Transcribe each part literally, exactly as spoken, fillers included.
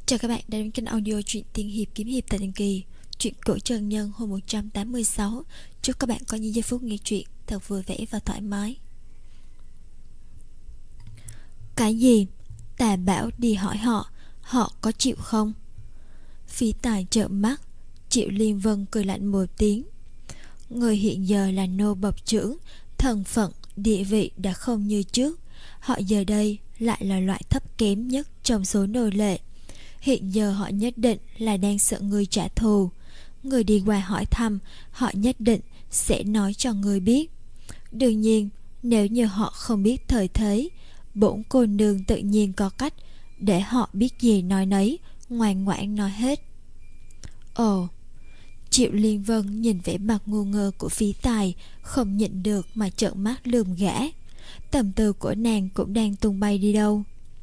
Chào các bạn đã đến kênh audio truyện tiên hiệp kiếm hiệp tại Tiền Kỳ. Truyện cổ Trần Nhân hôm một trăm tám mươi sáu. Chúc các bạn có những giây phút nghe truyện thật vui vẻ và thoải mái. Cái gì? Tà bảo đi hỏi họ, họ có chịu không? Phí Tài trợn mắt. Triệu Liên Vân cười lạnh một tiếng. Người hiện giờ là nô bộc trưởng, thân phận, địa vị đã không như trước. Họ giờ đây lại là loại thấp kém nhất trong số nô lệ. Hiện giờ họ nhất định là đang sợ người trả thù. Người đi qua hỏi thăm, họ nhất định sẽ nói cho người biết. Đương nhiên, nếu như họ không biết thời thế, bổn cô nương tự nhiên có cách để họ biết gì nói nấy, ngoan ngoãn nói hết. Ồ, Triệu Liên Vân nhìn vẻ mặt ngu ngơ của Phí Tài, không nhịn được mà trợn mắt lườm gã. Tâm tư của nàng cũng đang tung bay đi đâu.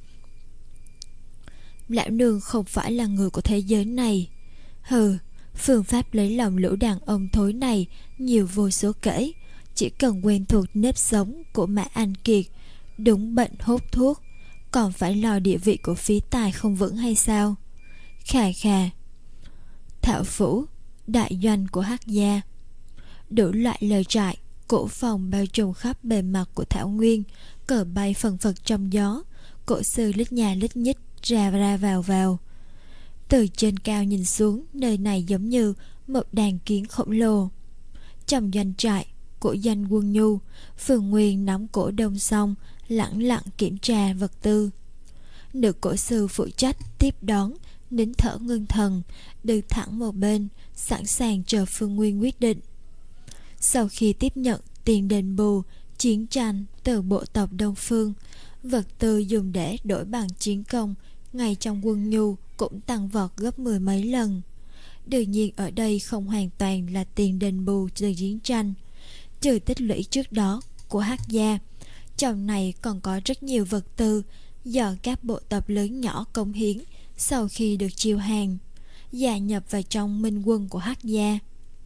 Lão nương không phải là người của thế giới này. Hừ, phương pháp lấy lòng lũ đàn ông thối này nhiều vô số kể. Chỉ cần quen thuộc nếp sống của Mã Anh Kiệt, đúng bệnh hốt thuốc, còn phải lo địa vị của Phí Tài không vững hay sao? Khà khà. Thảo phủ, đại doanh của Hắc gia. Đủ loại lời trại, cổ phòng bao trùm khắp bề mặt của thảo nguyên, cờ bay phần phật trong gió. Cổ sư lít nhà lít nhít ra ra vào vào. Từ trên cao nhìn xuống, nơi này giống như một đàn kiến khổng lồ. Trong doanh trại của doanh quân nhu, Phương Nguyên nắm cổ đông xong, lẳng lặng kiểm tra vật tư. Nữ cổ sư phụ trách tiếp đón, nín thở ngưng thần, đứng thẳng một bên, sẵn sàng chờ Phương Nguyên quyết định. Sau khi tiếp nhận tiền đền bù chiến tranh từ bộ tộc Đông Phương, vật tư dùng để đổi bằng chiến công ngay trong quân nhu cũng tăng vọt gấp mười mấy lần. Đương nhiên ở đây không hoàn toàn là tiền đền bù từ chiến tranh, trừ tích lũy trước đó của Hắc gia. Trong này còn có rất nhiều vật tư do các bộ tộc lớn nhỏ cống hiến sau khi được chiêu hàng, gia nhập vào trong minh quân của Hắc gia.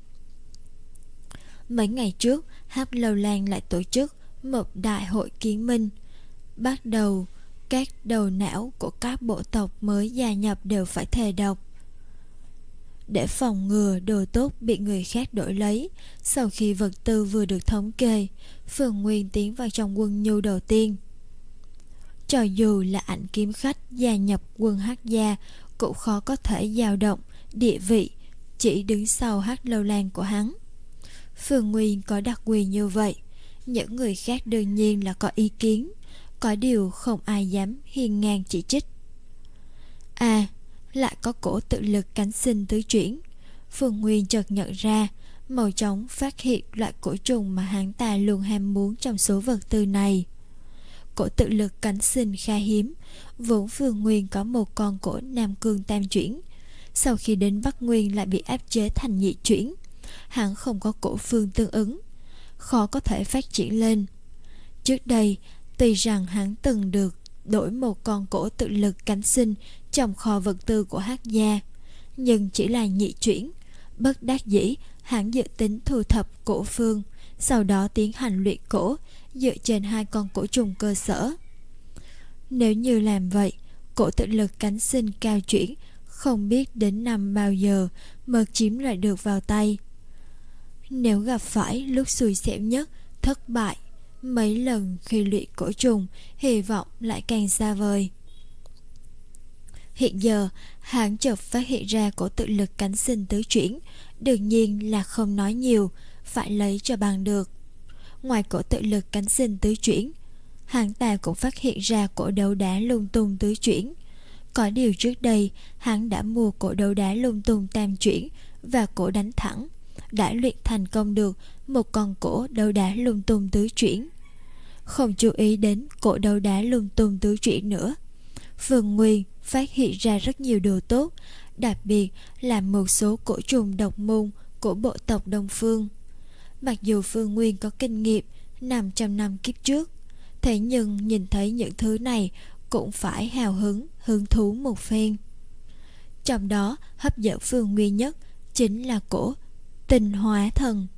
Mấy ngày trước, Hắc Lâu Lan lại tổ chức một đại hội kiến minh. Bắt đầu, các đầu não của các bộ tộc mới gia nhập đều phải thề độc. Để phòng ngừa đồ tốt bị người khác đổi lấy, sau khi vật tư vừa được thống kê, Phương Nguyên tiến vào trong quân nhu đầu tiên. Cho dù là ảnh kiếm khách gia nhập quân Hắc gia, cũng khó có thể dao động địa vị chỉ đứng sau Hắc Lâu Lan của hắn. Phương Nguyên có đặc quyền như vậy, những người khác đương nhiên là có ý kiến, có điều không ai dám hiên ngang chỉ trích. À, lại có cổ tự lực cánh sinh tứ chuyển. Phương Nguyên chợt nhận ra, mau chóng phát hiện loại cổ trùng mà hắn ta luôn ham muốn trong số vật tư này. Cổ tự lực cánh sinh khá hiếm, vốn Phương Nguyên có một con cổ Nam Cương tam chuyển, sau khi đến Bắc Nguyên lại bị áp chế thành nhị chuyển. Hắn không có cổ phương tương ứng, khó có thể phát triển lên. Trước đây, tuy rằng hắn từng được đổi một con cổ tự lực cánh sinh trong kho vật tư của Hắc gia, nhưng chỉ là nhị chuyển. Bất đắc dĩ, hắn dự tính thu thập cổ phương, sau đó tiến hành luyện cổ dựa trên hai con cổ trùng cơ sở. Nếu như làm vậy, cổ tự lực cánh sinh cao chuyển không biết đến năm bao giờ mới chiếm lại được vào tay. Nếu gặp phải lúc xui xẻo nhất, thất bại mấy lần khi luyện cổ trùng, hy vọng lại càng xa vời. Hiện giờ, hắn chợt phát hiện ra cổ tự lực cánh sinh tứ chuyển, đương nhiên là không nói nhiều, phải lấy cho bằng được. Ngoài cổ tự lực cánh sinh tứ chuyển, hắn ta cũng phát hiện ra cổ đấu đá lung tung tứ chuyển. Có điều trước đây, hắn đã mua cổ đấu đá lung tung tam chuyển và cổ đánh thẳng, đã luyện thành công được một con cổ đấu đá lung tung tứ chuyển. Không chú ý đến cổ đấu đá lung tung tứ chuyển nữa, Phương Nguyên phát hiện ra rất nhiều đồ tốt, đặc biệt là một số cổ trùng độc môn của bộ tộc Đông Phương. Mặc dù Phương Nguyên có kinh nghiệm năm trăm năm kiếp trước, thế nhưng nhìn thấy những thứ này cũng phải hào hứng, hứng thú một phen. Trong đó hấp dẫn Phương Nguyên nhất chính là cổ Tinh Hóa Thần.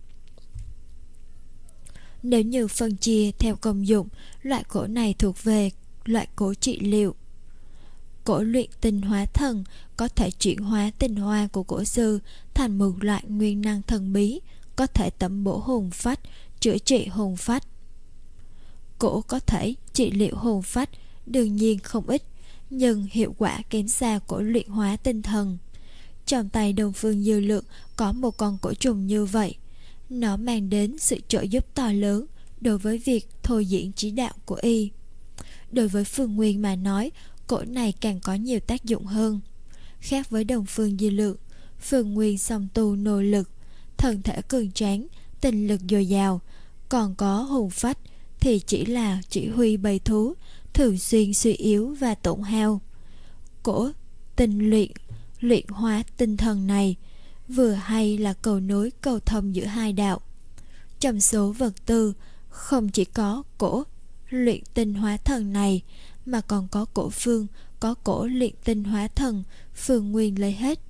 Nếu như phân chia theo công dụng, loại cổ này thuộc về loại cổ trị liệu. Cổ luyện tinh hóa thần có thể chuyển hóa tinh hoa của cổ sư thành một loại nguyên năng thần bí, có thể tẩm bổ hồn phách, chữa trị hồn phách. Cổ có thể trị liệu hồn phách, đương nhiên không ít, nhưng hiệu quả kém xa cổ luyện hóa tinh thần. Trong tay Đông Phương Dư Lượng có một con cổ trùng như vậy, nó mang đến sự trợ giúp to lớn đối với việc thôi diễn chỉ đạo của y. Đối với Phương Nguyên mà nói, cổ này càng có nhiều tác dụng hơn. Khác với Đông Phương Dư Lượng, Phương Nguyên song tu nội lực, thân thể cường tráng, tinh lực dồi dào, còn có hồn phách thì chỉ là chỉ huy bầy thú, thường xuyên suy yếu và tổn hao. Cổ tinh luyện, luyện hóa tinh thần này vừa hay là cầu nối cầu thông giữa hai đạo. Trong số vật tư không chỉ có cổ luyện tinh hóa thần này, mà còn có cổ phương, có cổ luyện tinh hóa thần, Phương Nguyên lấy hết.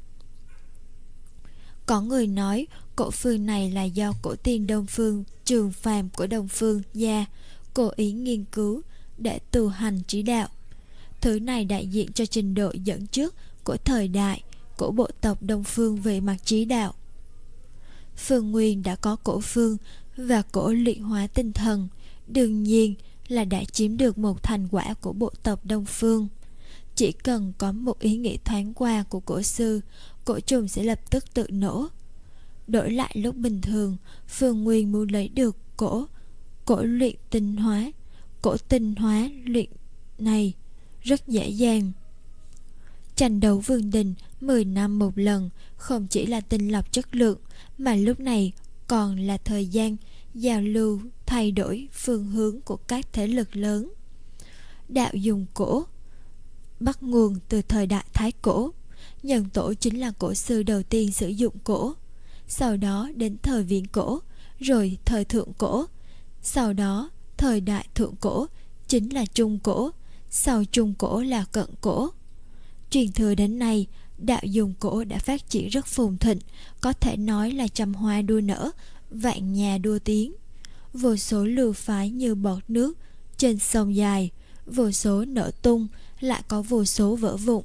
Có người nói cổ phương này là do cổ tiên Đông Phương Trường Phàm của Đông Phương gia cố ý nghiên cứu để tu hành chỉ đạo. Thứ này đại diện cho trình độ dẫn trước của thời đại của bộ tộc Đông Phương về mặt trí đạo. Phương Nguyên đã có cổ phương và cổ luyện hóa tinh thần, đương nhiên là đã chiếm được một thành quả của bộ tộc Đông Phương. Chỉ cần có một ý nghĩ thoáng qua của cổ sư, cổ trùng sẽ lập tức tự nổ. Đổi lại lúc bình thường, Phương Nguyên muốn lấy được cổ cổ luyện tinh hóa, cổ tinh hóa luyện này rất dễ dàng. Tranh đấu vương đình mười năm một lần, không chỉ là tinh lọc chất lượng, mà lúc này còn là thời gian giao lưu thay đổi phương hướng của các thế lực lớn. Đạo dùng cổ bắt nguồn từ thời đại Thái Cổ. Nhân Tổ chính là cổ sư đầu tiên sử dụng cổ, sau đó đến thời Viễn Cổ, rồi thời Thượng Cổ, sau đó thời đại Thượng Cổ chính là Trung Cổ, sau Trung Cổ là Cận Cổ. Truyền thừa đến nay, đạo dùng cổ đã phát triển rất phồn thịnh, có thể nói là trăm hoa đua nở, vạn nhà đua tiếng. Vô số lưu phái như bọt nước trên sông dài, vô số nở tung, lại có vô số vỡ vụn.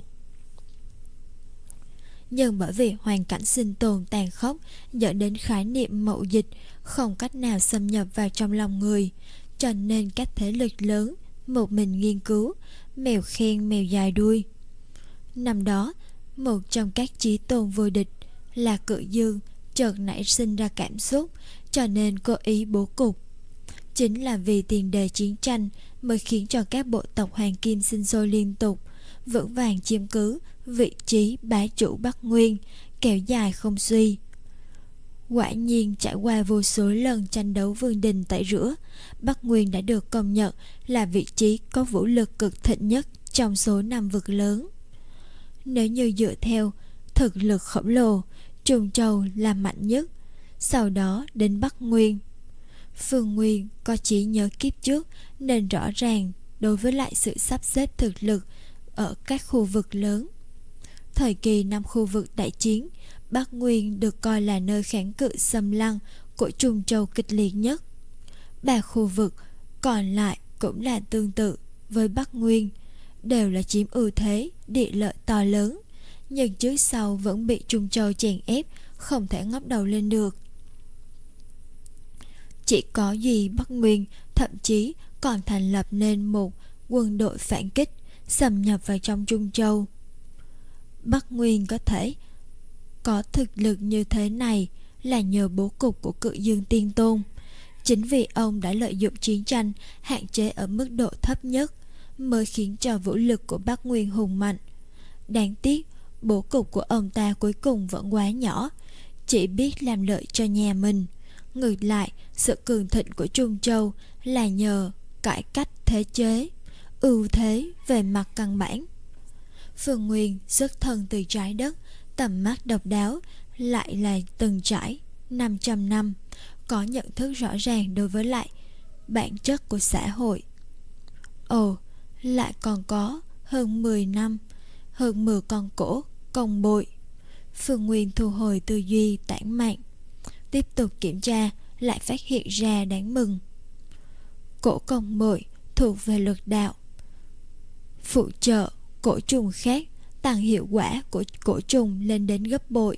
Nhưng bởi vì hoàn cảnh sinh tồn tàn khốc dẫn đến khái niệm mậu dịch không cách nào xâm nhập vào trong lòng người, cho nên các thế lực lớn một mình nghiên cứu, mèo khen mèo dài đuôi. Năm đó, một trong các chí tôn vô địch là Cự Dương chợt nảy sinh ra cảm xúc, cho nên cố ý bố cục. Chính là vì tiền đề chiến tranh mới khiến cho các bộ tộc Hoàng Kim sinh sôi liên tục, vững vàng chiếm cứ vị trí bá chủ Bắc Nguyên, kéo dài không suy. Quả nhiên trải qua vô số lần tranh đấu vương đình tẩy rửa, Bắc Nguyên đã được công nhận là vị trí có vũ lực cực thịnh nhất trong số năm vực lớn. Nếu như dựa theo thực lực khổng lồ, Trung Châu là mạnh nhất, sau đó đến Bắc Nguyên. Phương Nguyên có trí nhớ kiếp trước nên rõ ràng đối với lại sự sắp xếp thực lực ở các khu vực lớn. Thời kỳ năm khu vực đại chiến, Bắc Nguyên được coi là nơi kháng cự xâm lăng của Trung Châu kịch liệt nhất. Ba khu vực còn lại cũng là tương tự với Bắc Nguyên, đều là chiếm ưu thế địa lợi to lớn, nhưng trước sau vẫn bị Trung Châu chèn ép, không thể ngóc đầu lên được. Chỉ có duy Bắc Nguyên thậm chí còn thành lập nên một quân đội phản kích, xâm nhập vào trong Trung Châu. Bắc Nguyên có thể có thực lực như thế này là nhờ bố cục của Cự Dương Tiên Tôn. Chính vì ông đã lợi dụng chiến tranh hạn chế ở mức độ thấp nhất mới khiến cho vũ lực của Bắc Nguyên hùng mạnh. Đáng tiếc, bố cục của ông ta cuối cùng vẫn quá nhỏ, chỉ biết làm lợi cho nhà mình. Ngược lại, sự cường thịnh của Trung Châu là nhờ cải cách thế chế, ưu thế về mặt căn bản. Phương Nguyên xuất thân từ trái đất, tầm mắt độc đáo, lại là từng trải năm trăm năm, có nhận thức rõ ràng đối với lại bản chất của xã hội. Ồ, lại còn có hơn mười năm, hơn mười con cổ công bội. Phương Nguyên thu hồi tư duy tản mạn, tiếp tục kiểm tra, lại phát hiện ra đáng mừng. Cổ công bội thuộc về luật đạo, phụ trợ cổ trùng khác, tăng hiệu quả của cổ trùng lên đến gấp bội.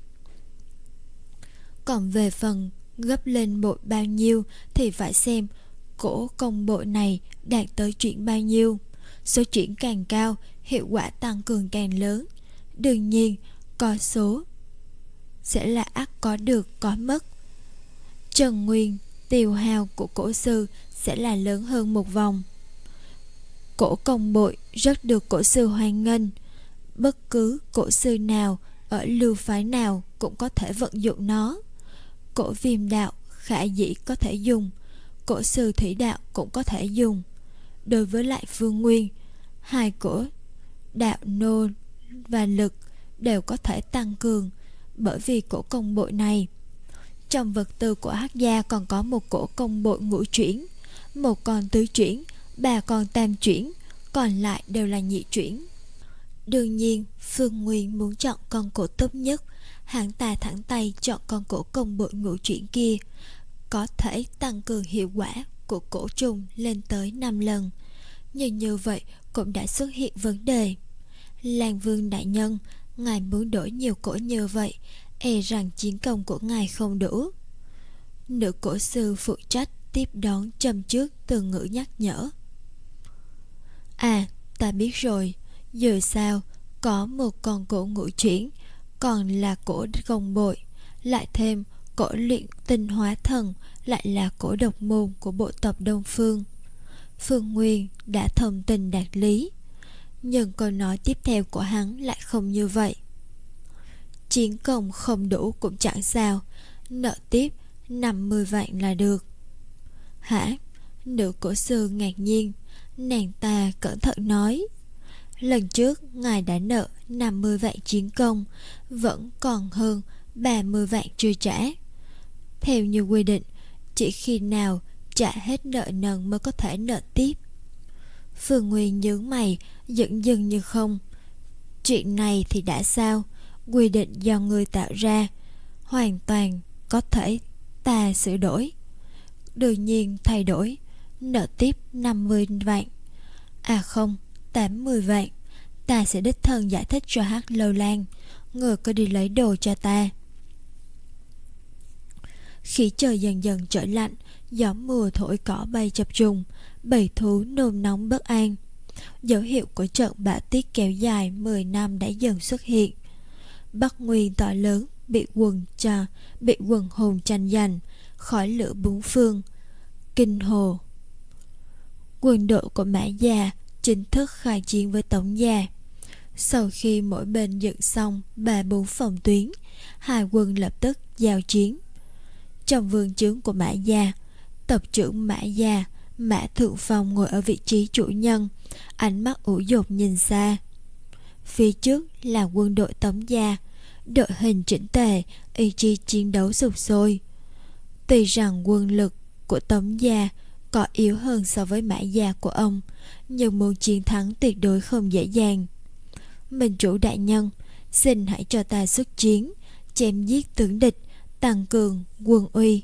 Còn về phần gấp lên bội bao nhiêu thì phải xem cổ công bội này đạt tới chuyển bao nhiêu. Số chuyển càng cao, hiệu quả tăng cường càng lớn. Đương nhiên, có số sẽ là ắt có được có mất. Trần nguyên tiêu hao của cổ sư sẽ là lớn hơn một vòng. Cổ công bội rất được cổ sư hoan nghênh. Bất cứ cổ sư nào ở lưu phái nào cũng có thể vận dụng nó. Cổ viêm đạo khả dĩ có thể dùng, cổ sư thủy đạo cũng có thể dùng. Đối với lại phương nguyên, hai cổ đạo nô và lực đều có thể tăng cường bởi vì cổ công bội này. Trong vật tư của Hắc gia còn có một cổ công bội ngũ chuyển, một con tứ chuyển, ba con tam chuyển, còn lại đều là nhị chuyển. Đương nhiên, Phương Nguyên muốn chọn con cổ tốt nhất, hắn ta thẳng tay chọn con cổ công bội ngũ chuyển kia, có thể tăng cường hiệu quả của cổ trùng lên tới năm lần. Nhưng như vậy cũng đã xuất hiện vấn đề. Lan Vương đại nhân, ngài muốn đổi nhiều cổ như vậy, e rằng chiến công của ngài không đủ. Nữ cổ sư phụ trách tiếp đón châm trước từ ngữ nhắc nhở. À, ta biết rồi, giờ sao có một con cổ ngũ chuyển, còn là cổ công bội, lại thêm cổ luyện tinh hóa thần, lại là cổ độc môn của bộ tộc Đông Phương. Phương Nguyên đã thông tình đạt lý, nhưng câu nói tiếp theo của hắn lại không như vậy. Chiến công không đủ cũng chẳng sao, nợ tiếp năm mươi vạn là được. Hả? Nữ cổ sư ngạc nhiên, nàng ta cẩn thận nói. Lần trước ngài đã nợ năm mươi vạn chiến công, vẫn còn hơn ba mươi vạn chưa trả. Theo như quy định, chỉ khi nào trả hết nợ nần mới có thể nợ tiếp. Phương Nguyên nhướng mày, dửng dưng như không. Chuyện này thì đã sao? Quy định do người tạo ra, hoàn toàn có thể ta sửa đổi. Đương nhiên thay đổi, nợ tiếp năm mươi vạn. À không, tám mươi vạn. Ta sẽ đích thân giải thích cho Hắc Lâu Lan, người có đi lấy đồ cho ta. Khí trời dần dần trở lạnh, gió mùa thổi cỏ bay chập trùng, bầy thú nôn nóng bất an. Dấu hiệu của trận bão tuyết kéo dài mười năm đã dần xuất hiện. Bắc Nguyên to lớn bị quần trà, bị quần hồn tranh giành, khói lửa bốn phương. Kinh hồ. Quân đội của Mã gia chính thức khai chiến với Tống gia. Sau khi mỗi bên dựng xong ba bốn phòng tuyến, hai quân lập tức giao chiến. Trong vườn trướng của Mã gia, tập trưởng Mã gia Mã Thượng Phong ngồi ở vị trí chủ nhân, ánh mắt ủ dột nhìn xa. Phía trước là quân đội Tống gia, đội hình chỉnh tề, ý chí chiến đấu sục sôi. Tuy rằng quân lực của Tống gia có yếu hơn so với Mã gia của ông, nhưng muốn chiến thắng tuyệt đối không dễ dàng. Minh chủ đại nhân, xin hãy cho ta xuất chiến, chém giết tướng địch, tăng cường quân uy.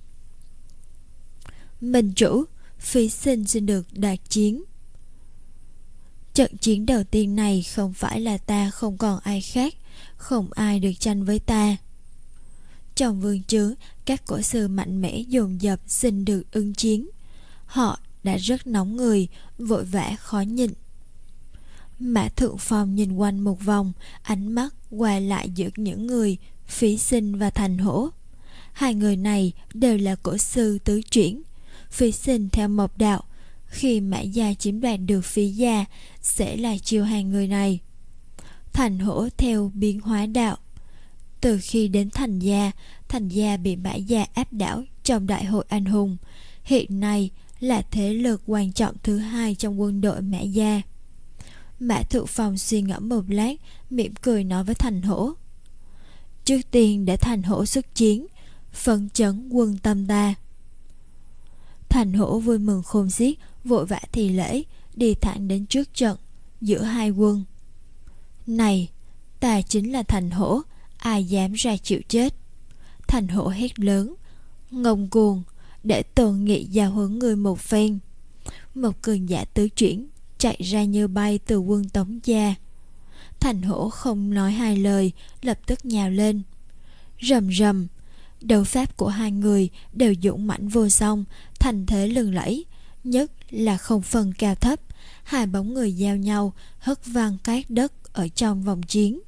Minh chủ, phí sinh xin được đạt chiến. Trận chiến đầu tiên này không phải là ta không còn ai khác, không ai được tranh với ta. Trong vương trướng, các cổ sư mạnh mẽ dồn dập xin được ứng chiến. Họ đã rất nóng người, vội vã khó nhịn. Mã Thượng Phong nhìn quanh một vòng, ánh mắt qua lại giữa những người Phí Sinh và Thành Hổ. Hai người này đều là cổ sư tứ chuyển. Phí Sinh theo Mộc đạo, khi Mã gia chiếm đoạt được Phí gia sẽ là chiêu hai người này. Thành Hổ theo biến hóa đạo. Từ khi đến Thành gia, Thành gia bị Mã gia áp đảo trong đại hội anh hùng, hiện nay là thế lực quan trọng thứ hai trong quân đội Mã gia. Mã Thượng Phong suy ngẫm một lát, mỉm cười nói với Thành Hổ. Trước tiên để Thành Hổ xuất chiến, phấn chấn quân tâm ta. Thành Hổ vui mừng khôn xiết, vội vã thì lễ, đi thẳng đến trước trận giữa hai quân. Này, ta chính là Thành Hổ, ai dám ra chịu chết? Thành Hổ hét lớn, ngông cuồng, để Tôn Nghị giao huấn người một phen. Một cường giả tứ chuyển chạy ra như bay từ quân Tống gia. Thành Hổ không nói hai lời, lập tức nhào lên. Rầm rầm, đấu pháp của hai người đều dũng mãnh vô song, thành thế lừng lẫy, nhất là không phân cao thấp, hai bóng người giao nhau, hất văng cát đất ở trong vòng chiến.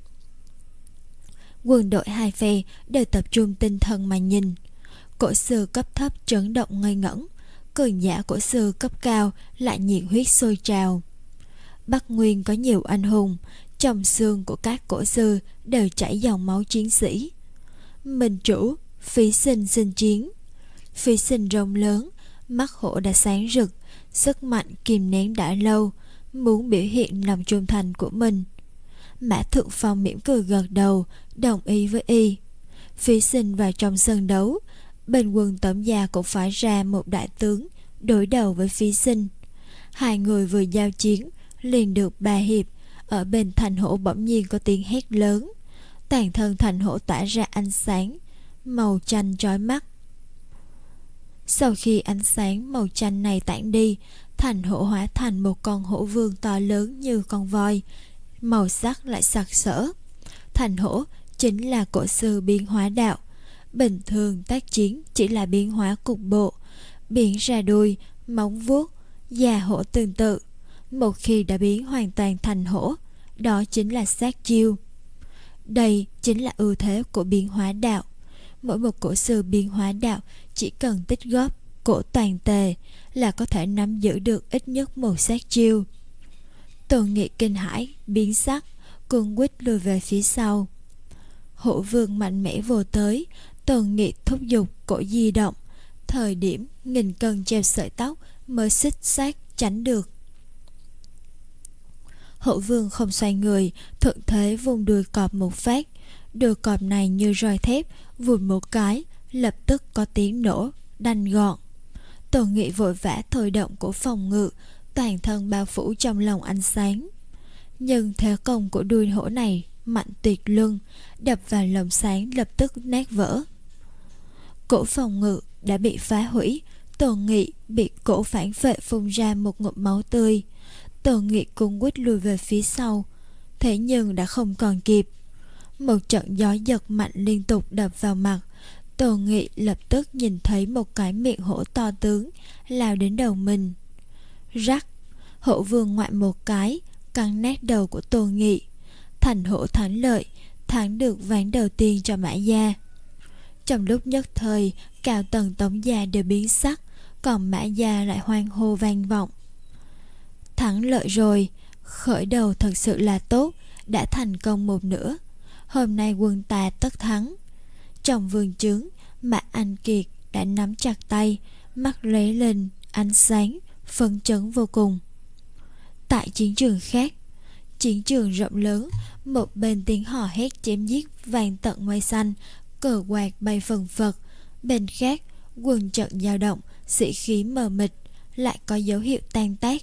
Quân đội hai phe đều tập trung tinh thần mà nhìn. Cổ sư cấp thấp chấn động ngây ngẩn, cường giả cổ sư cấp cao lại nhiệt huyết sôi trào. Bắc Nguyên có nhiều anh hùng, trong xương của các cổ sư đều chảy dòng máu chiến sĩ. Minh chủ Phí Sinh xin chiến. Phí Sinh rộng lớn, mắt hổ đã sáng rực, sức mạnh kìm nén đã lâu, muốn biểu hiện lòng trung thành của mình. Mã Thượng Phong mỉm cười gật đầu, đồng ý với y. Phí Sinh vào trong sân đấu, bên quân Tống gia cũng phải ra một đại tướng đối đầu với Phí Sinh. Hai người vừa giao chiến liền được ba hiệp. Ở bên Thành Hổ bỗng nhiên có tiếng hét lớn, toàn thân Thành Hổ tỏa ra ánh sáng màu chanh chói mắt. Sau khi ánh sáng màu chanh này tản đi, Thành Hổ hóa thành một con hổ vương to lớn như con voi, màu sắc lại sặc sỡ. Thành Hổ chính là cổ sư biến hóa đạo. Bình thường tác chiến chỉ là biến hóa cục bộ, biến ra đuôi, móng vuốt, da hổ tương tự. Một khi đã biến hoàn toàn thành hổ, đó chính là sát chiêu. Đây chính là ưu thế của biến hóa đạo. Mỗi một cổ sư biến hóa đạo chỉ cần tích góp cổ toàn tề là có thể nắm giữ được ít nhất một sát chiêu. Tôn Nghị kinh hãi biến sắc, cuống quýt lùi về phía sau. Hổ vương mạnh mẽ vô tới, Tôn Nghị thúc giục cổ di động, thời điểm nghìn cân treo sợi tóc mới xích xác tránh được. Hổ vương không xoay người, thuận thế vùng đuôi cọp một phát. Đuôi cọp này như roi thép, vụt một cái, lập tức có tiếng nổ đanh gọn. Tôn Nghị vội vã thôi động của phòng ngự, toàn thân bao phủ trong lòng ánh sáng. Nhưng thế công của đuôi hổ này mạnh tuyệt luân, đập vào lồng sáng lập tức nát vỡ. Cổ phòng ngự đã bị phá hủy, Tôn Nghị bị cổ phản vệ phun ra một ngụm máu tươi. Tôn Nghị cuống quýt lùi về phía sau, thế nhưng đã không còn kịp. Một trận gió giật mạnh liên tục đập vào mặt. Tôn Nghị lập tức nhìn thấy một cái miệng hổ to tướng lao đến đầu mình. Rắc, hổ vương ngoại một cái, cắn nát đầu của Tôn Nghị. Thành Hổ thắng lợi, thắng được ván đầu tiên cho Mã gia. Trong lúc nhất thời, cao tầng Tống gia đều biến sắc, còn Mã gia lại hoan hô vang vọng. Thắng lợi rồi, khởi đầu thật sự là tốt, đã thành công một nửa. Hôm nay quân ta tất thắng. Trong vườn trướng, Mã Anh Kiệt đã nắm chặt tay, mắt lóe lên ánh sáng, phấn chấn vô cùng. Tại chiến trường khác, chiến trường rộng lớn, một bên tiếng hò hét chém giết vang tận mây xanh, cờ quạt bay phần phật. Bên khác, quân trận dao động, sĩ khí mờ mịt, lại có dấu hiệu tan tác.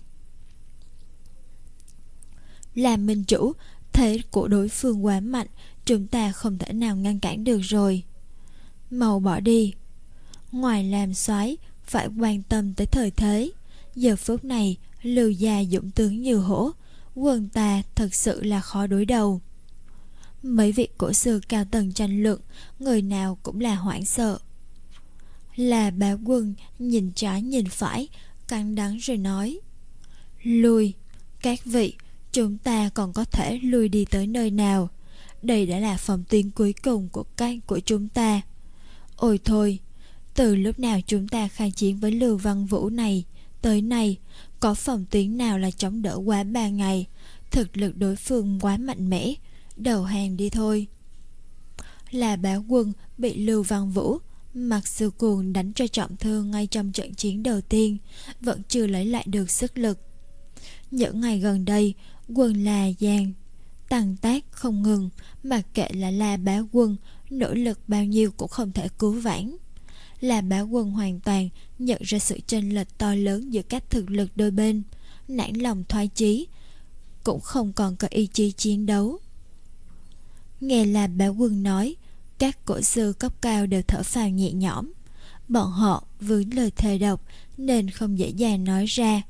Làm minh chủ, thế của đối phương quá mạnh, chúng ta không thể nào ngăn cản được rồi. Mau bỏ đi. Ngoài làm soái phải quan tâm tới thời thế. Giờ phút này, Lưu gia dũng tướng như hổ, quân ta thật sự là khó đối đầu. Mấy vị cổ sư cao tầng tranh luận, người nào cũng là hoảng sợ. Là Bá Quân nhìn trái nhìn phải, cắn đắng rồi nói: Lui, các vị, chúng ta còn có thể lui đi tới nơi nào? Đây đã là phòng tuyến cuối cùng của các của chúng ta. Ôi thôi, từ lúc nào chúng ta khai chiến với Lưu Văn Vũ này tới nay, có phòng tuyến nào là chống đỡ quá ba ngày? Thực lực đối phương quá mạnh mẽ, đầu hàng đi thôi. Là Bá Quân bị Lưu Văn Vũ mặc sư cuồng đánh cho trọng thương ngay trong trận chiến đầu tiên, vẫn chưa lấy lại được sức lực. Những ngày gần đây, quân La Giang tăng tác không ngừng, mặc kệ là La Bá Quân nỗ lực bao nhiêu cũng không thể cứu vãn. La Bá Quân hoàn toàn nhận ra sự chênh lệch to lớn giữa các thực lực đôi bên, nản lòng thoái chí, cũng không còn có ý chí chiến đấu. Nghe La Bá Quân nói, các cổ sư cấp cao đều thở phào nhẹ nhõm. Bọn họ vướng lời thề độc nên không dễ dàng nói ra,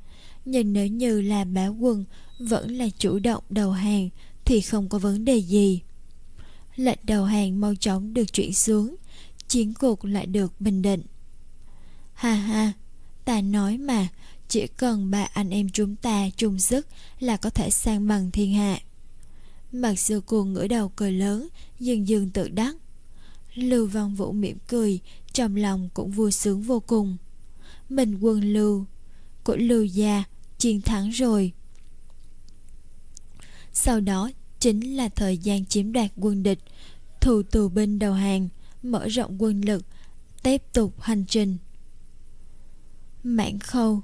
Nhưng nếu như là Bá Quân vẫn là chủ động đầu hàng thì không có vấn đề gì. Lệnh đầu hàng mau chóng được chuyển xuống, chiến cuộc lại được bình định. Ha ha, ta nói mà, chỉ cần ba anh em chúng ta chung sức là có thể san bằng thiên hạ. Mạc Sư Cuồng ngửa đầu cười lớn, dường dường tự đắc. Lưu Văn Vũ mỉm cười, trong lòng cũng vui sướng vô cùng. Mình quân Lưu của Lưu gia chiến thắng rồi. Sau đó chính là thời gian chiếm đoạt quân địch, thu tù binh đầu hàng, mở rộng quân lực, tiếp tục hành trình. Mãn Khâu,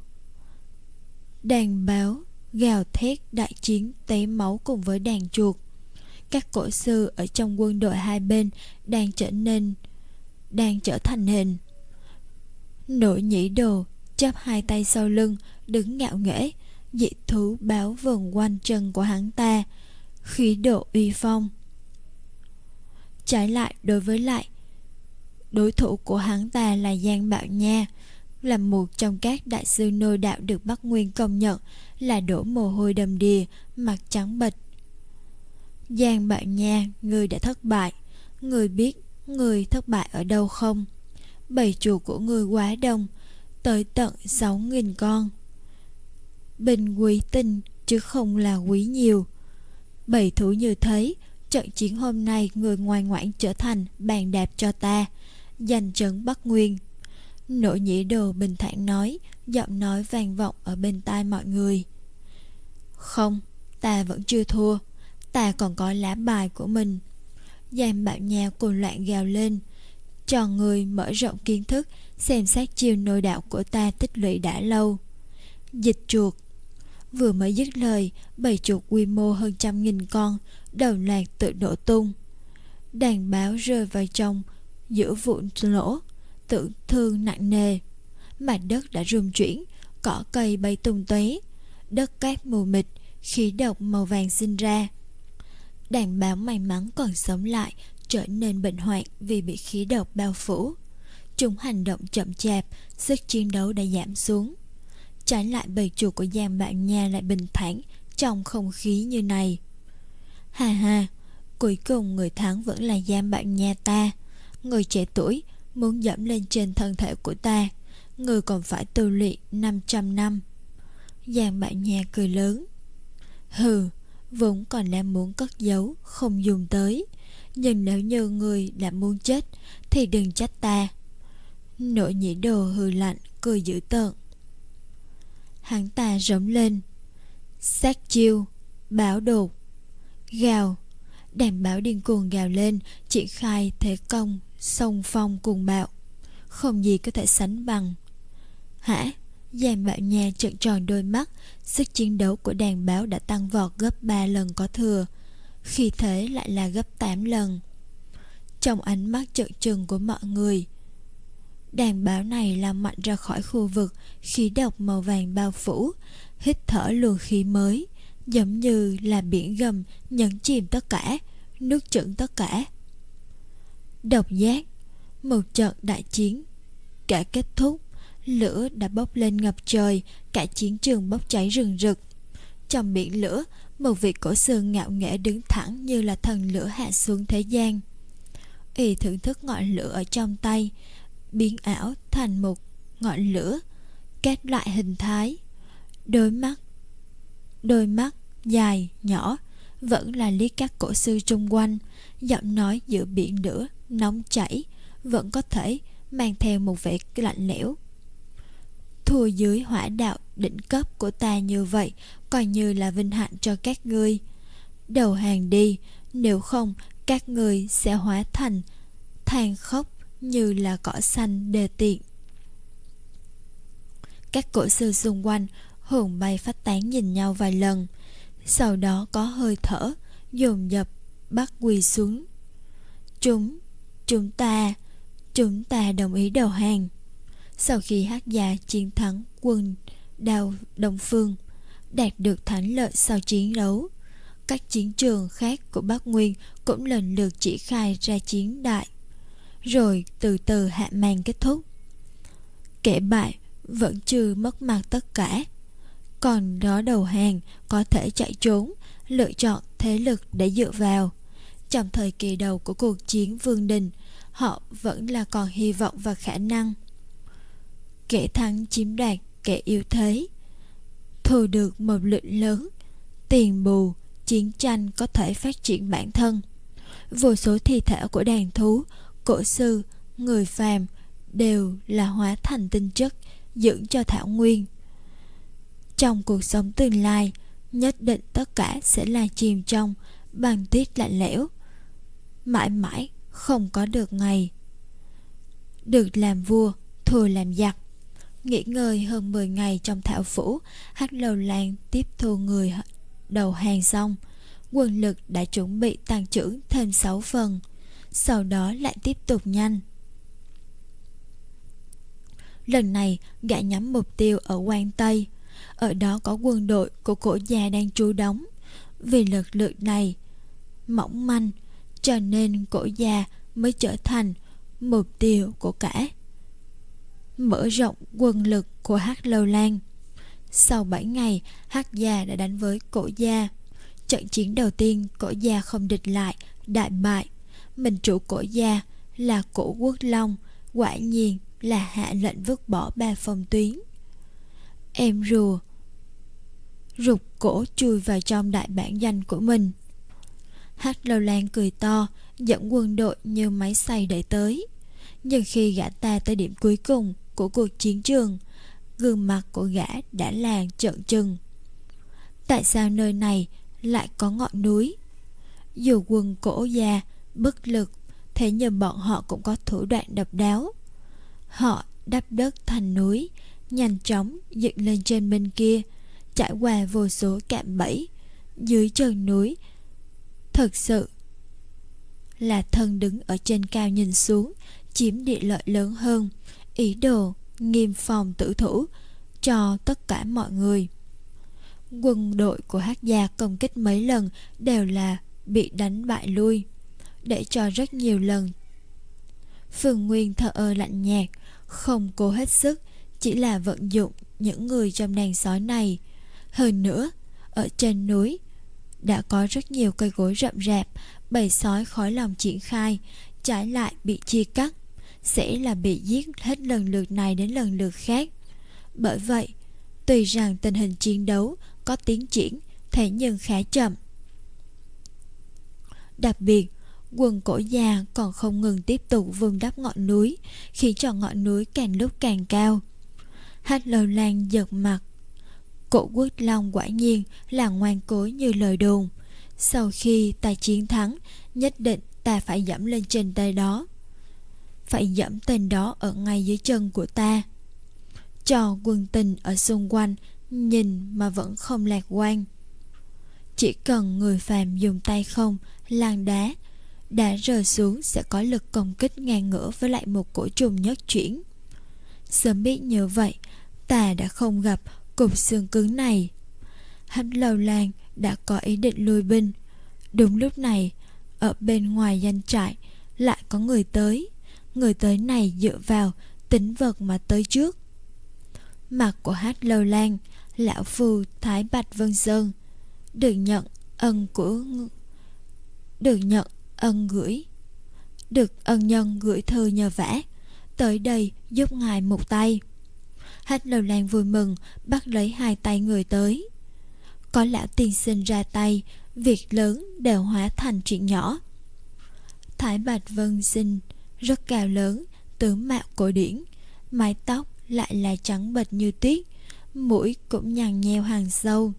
đàn báo gào thét đại chiến tấy máu cùng với đàn chuột. Các cổ sư ở trong quân đội hai bên đang trở nên đang trở thành hình. Nội Nhĩ Đồ chắp hai tay sau lưng, đứng ngạo nghễ, dị thú báo vần quanh chân của hắn ta, khí độ uy phong. Trái lại, đối với lại đối thủ của hắn ta là Giang Bạo Nha, là một trong các đại sư nôi đạo được Bắc Nguyên công nhận, là đổ mồ hôi đầm đìa, mặt trắng bệch. Giang Bạo Nha, người đã thất bại. Người biết người thất bại ở đâu không? Bầy chuột của người quá đông, tới tận sáu nghìn con. Binh quý tinh chứ không là quý nhiều. Bầy thú như thế, trận chiến hôm nay người ngoan ngoãn trở thành bàn đạp cho ta, giành trấn Bắc Nguyên. Nội Nhĩ Đồ bình thản nói, giọng nói vang vọng ở bên tai mọi người. Không, ta vẫn chưa thua, ta còn có lá bài của mình. Giang Bạo Nha cuồng loạn gào lên, cho người mở rộng kiến thức, xem xét chiêu nôi đạo của ta tích lũy đã lâu. Dịch chuột. Vừa mới dứt lời, bầy chuột quy mô hơn trăm nghìn con đồng loạt tự nổ tung. Đàn báo rơi vào trong giữa vụn lỗ, tử thương nặng nề. Mặt đất đã rung chuyển, cỏ cây bay tung tóe, đất cát mù mịt, khí độc màu vàng sinh ra. Đàn báo may mắn còn sống lại trở nên bệnh hoạn vì bị khí độc bao phủ. Chúng hành động chậm chạp, sức chiến đấu đã giảm xuống. Trái lại, bầy chuột của Giang Bạo Nha lại bình thản trong không khí như này. Ha ha, cuối cùng người thắng vẫn là Giang Bạo Nha ta. Người trẻ tuổi muốn dẫm lên trên thân thể của ta, người còn phải tu luyện năm trăm năm. Giang Bạo Nha cười lớn. Hừ, vốn còn là muốn cất giấu, không dùng tới. Nhưng nếu như người đã muốn chết thì đừng trách ta. Nội Nhĩ Đồ hừ lạnh, cười dữ tợn. Hắn ta rống lên. Sát chiêu, báo đột. Gào. Đàn báo điên cuồng gào lên, triển khai thế công xông phong cuồng bạo, không gì có thể sánh bằng. Hả? Giang Bạo Nha trợn tròn đôi mắt. Sức chiến đấu của đàn báo đã tăng vọt gấp ba lần có thừa, khi thế lại là gấp tám lần. Trong ánh mắt trợn trừng của mọi người, đàn báo này lao mạnh ra khỏi khu vực khí độc màu vàng bao phủ, hít thở luồng khí mới, giống như là biển gầm nhấn chìm tất cả, nuốt chửng tất cả. Độc giác. Một trận đại chiến cả kết thúc, lửa đã bốc lên ngập trời, cả chiến trường bốc cháy rừng rực. Trong biển lửa, một vị cổ sư ngạo nghễ đứng thẳng như là thần lửa hạ xuống thế gian. Y thưởng thức ngọn lửa ở trong tay, biến ảo thành một ngọn lửa, kết lại hình thái. Đôi mắt Đôi mắt dài, nhỏ, vẫn là liếc các cổ sư chung quanh. Giọng nói giữa biển lửa nóng chảy vẫn có thể mang theo một vẻ lạnh lẽo. Thua dưới hỏa đạo đỉnh cấp của ta như vậy, coi như là vinh hạnh cho các ngươi. Đầu hàng đi, nếu không các ngươi sẽ hóa thành than khóc như là cỏ xanh đề tiện. Các cổ sư xung quanh hồn bay phách tán nhìn nhau vài lần, sau đó có hơi thở dồn dập bắt quỳ xuống. Chúng, chúng ta, chúng ta đồng ý đầu hàng. Sau khi Hắc Gia chiến thắng quân Đao Đông Phương, đạt được thắng lợi sau chiến đấu, các chiến trường khác của Bắc Nguyên cũng lần lượt triển khai ra chiến đại, rồi từ từ hạ màn kết thúc. Kẻ bại vẫn chưa mất mặt tất cả. còn đó đầu hàng có thể chạy trốn, lựa chọn thế lực để dựa vào. Trong thời kỳ đầu của cuộc chiến vương đình, họ vẫn là còn hy vọng và khả năng. Kẻ thắng chiếm đoạt kẻ yếu thế, thu được một lượng lớn tiền bù, chiến tranh có thể phát triển bản thân. Vô số thi thể của đàn thú, cổ sư, người phàm đều là hóa thành tinh chất dưỡng cho thảo nguyên. Trong cuộc sống tương lai, nhất định tất cả sẽ là chìm trong băng tuyết lạnh lẽo, mãi mãi không có được ngày được làm vua, thua làm giặc. Nghỉ ngơi hơn mười ngày trong thảo phủ, Hắc Lâu Lan tiếp thu người đầu hàng xong, quân lực đã chuẩn bị tăng trưởng thêm sáu phần, sau đó lại tiếp tục nhanh. Lần này gã nhắm mục tiêu ở Quan Tây, ở đó có quân đội của Cổ Gia đang trú đóng. Vì lực lượng này mỏng manh, cho nên Cổ Gia mới trở thành mục tiêu của cả mở rộng quân lực của Hắc Lâu Lan. Sau bảy ngày, Hắc Gia đã đánh với Cổ Gia. Trận chiến đầu tiên, Cổ Gia không địch lại, đại bại. Mình chủ Cổ Gia là Cổ Quốc Long quả nhiên là hạ lệnh vứt bỏ ba phòng tuyến. Em rùa rụt cổ chui vào trong đại bản doanh của mình. Hắc Lâu Lan cười to, dẫn quân đội như máy xay đẩy tới. Nhưng khi gã ta tới điểm cuối cùng của cuộc chiến trường, gương mặt của gã đã là trợn trừng. Tại sao nơi này lại có ngọn núi? Dù quân Cổ Gia bất lực, thế nhưng bọn họ cũng có thủ đoạn độc đáo. Họ đắp đất thành núi, nhanh chóng dựng lên trên bên kia, trải qua vô số cạm bẫy. Dưới chân núi thực sự là thân đứng ở trên cao nhìn xuống, chiếm địa lợi lớn hơn, ý đồ nghiêm phòng tử thủ cho tất cả mọi người. Quân đội của Hắc Gia công kích mấy lần đều là bị đánh bại lui, để cho rất nhiều lần Phương Nguyên thờ ơ lạnh nhạt, không cố hết sức, chỉ là vận dụng những người trong đàn sói này. Hơn nữa, ở trên núi đã có rất nhiều cây cối rậm rạp, bầy sói khó lòng triển khai, trái lại bị chia cắt, sẽ là bị giết hết lần lượt này đến lần lượt khác. Bởi vậy, tuy rằng tình hình chiến đấu có tiến triển, thế nhưng khá chậm. Đặc biệt, quân Cổ Gia còn không ngừng tiếp tục vun đắp ngọn núi, khiến cho ngọn núi càng lúc càng cao. Hắc Lâu Lan giật mặt. Cổ Quốc Long quả nhiên là ngoan cố như lời đồn. Sau khi ta chiến thắng, nhất định ta phải dẫm lên trên tay đó, phải dẫm tên đó ở ngay dưới chân của ta, cho quân tình ở xung quanh nhìn mà vẫn không lạc quan. Chỉ cần người phàm dùng tay không lăn đá, đá rơi xuống sẽ có lực công kích ngang ngửa với lại một cổ trùng nhất chuyển. Sớm biết như vậy, ta đã không gặp cục xương cứng này. Hắc Lâu Lan đã có ý định lui binh. Đúng lúc này, ở bên ngoài doanh trại lại có người tới. Người tới này dựa vào tính vật mà tới trước. Mặt của Hắc Lâu Lan, lão phu Thái Bạch Vân Sơn được nhận ân của được nhận ân gửi được ân nhân gửi thư nhờ vả tới đây giúp ngài một tay. Hắc Lâu Lan vui mừng bắt lấy hai tay người tới. Có lão tiên sinh ra tay, việc lớn đều hóa thành chuyện nhỏ. Thái Bạch Vân Sinh rất cao lớn, tướng mạo cổ điển, mái tóc lại là trắng bệch như tuyết, mũi cũng nhằn nheo hàng sâu.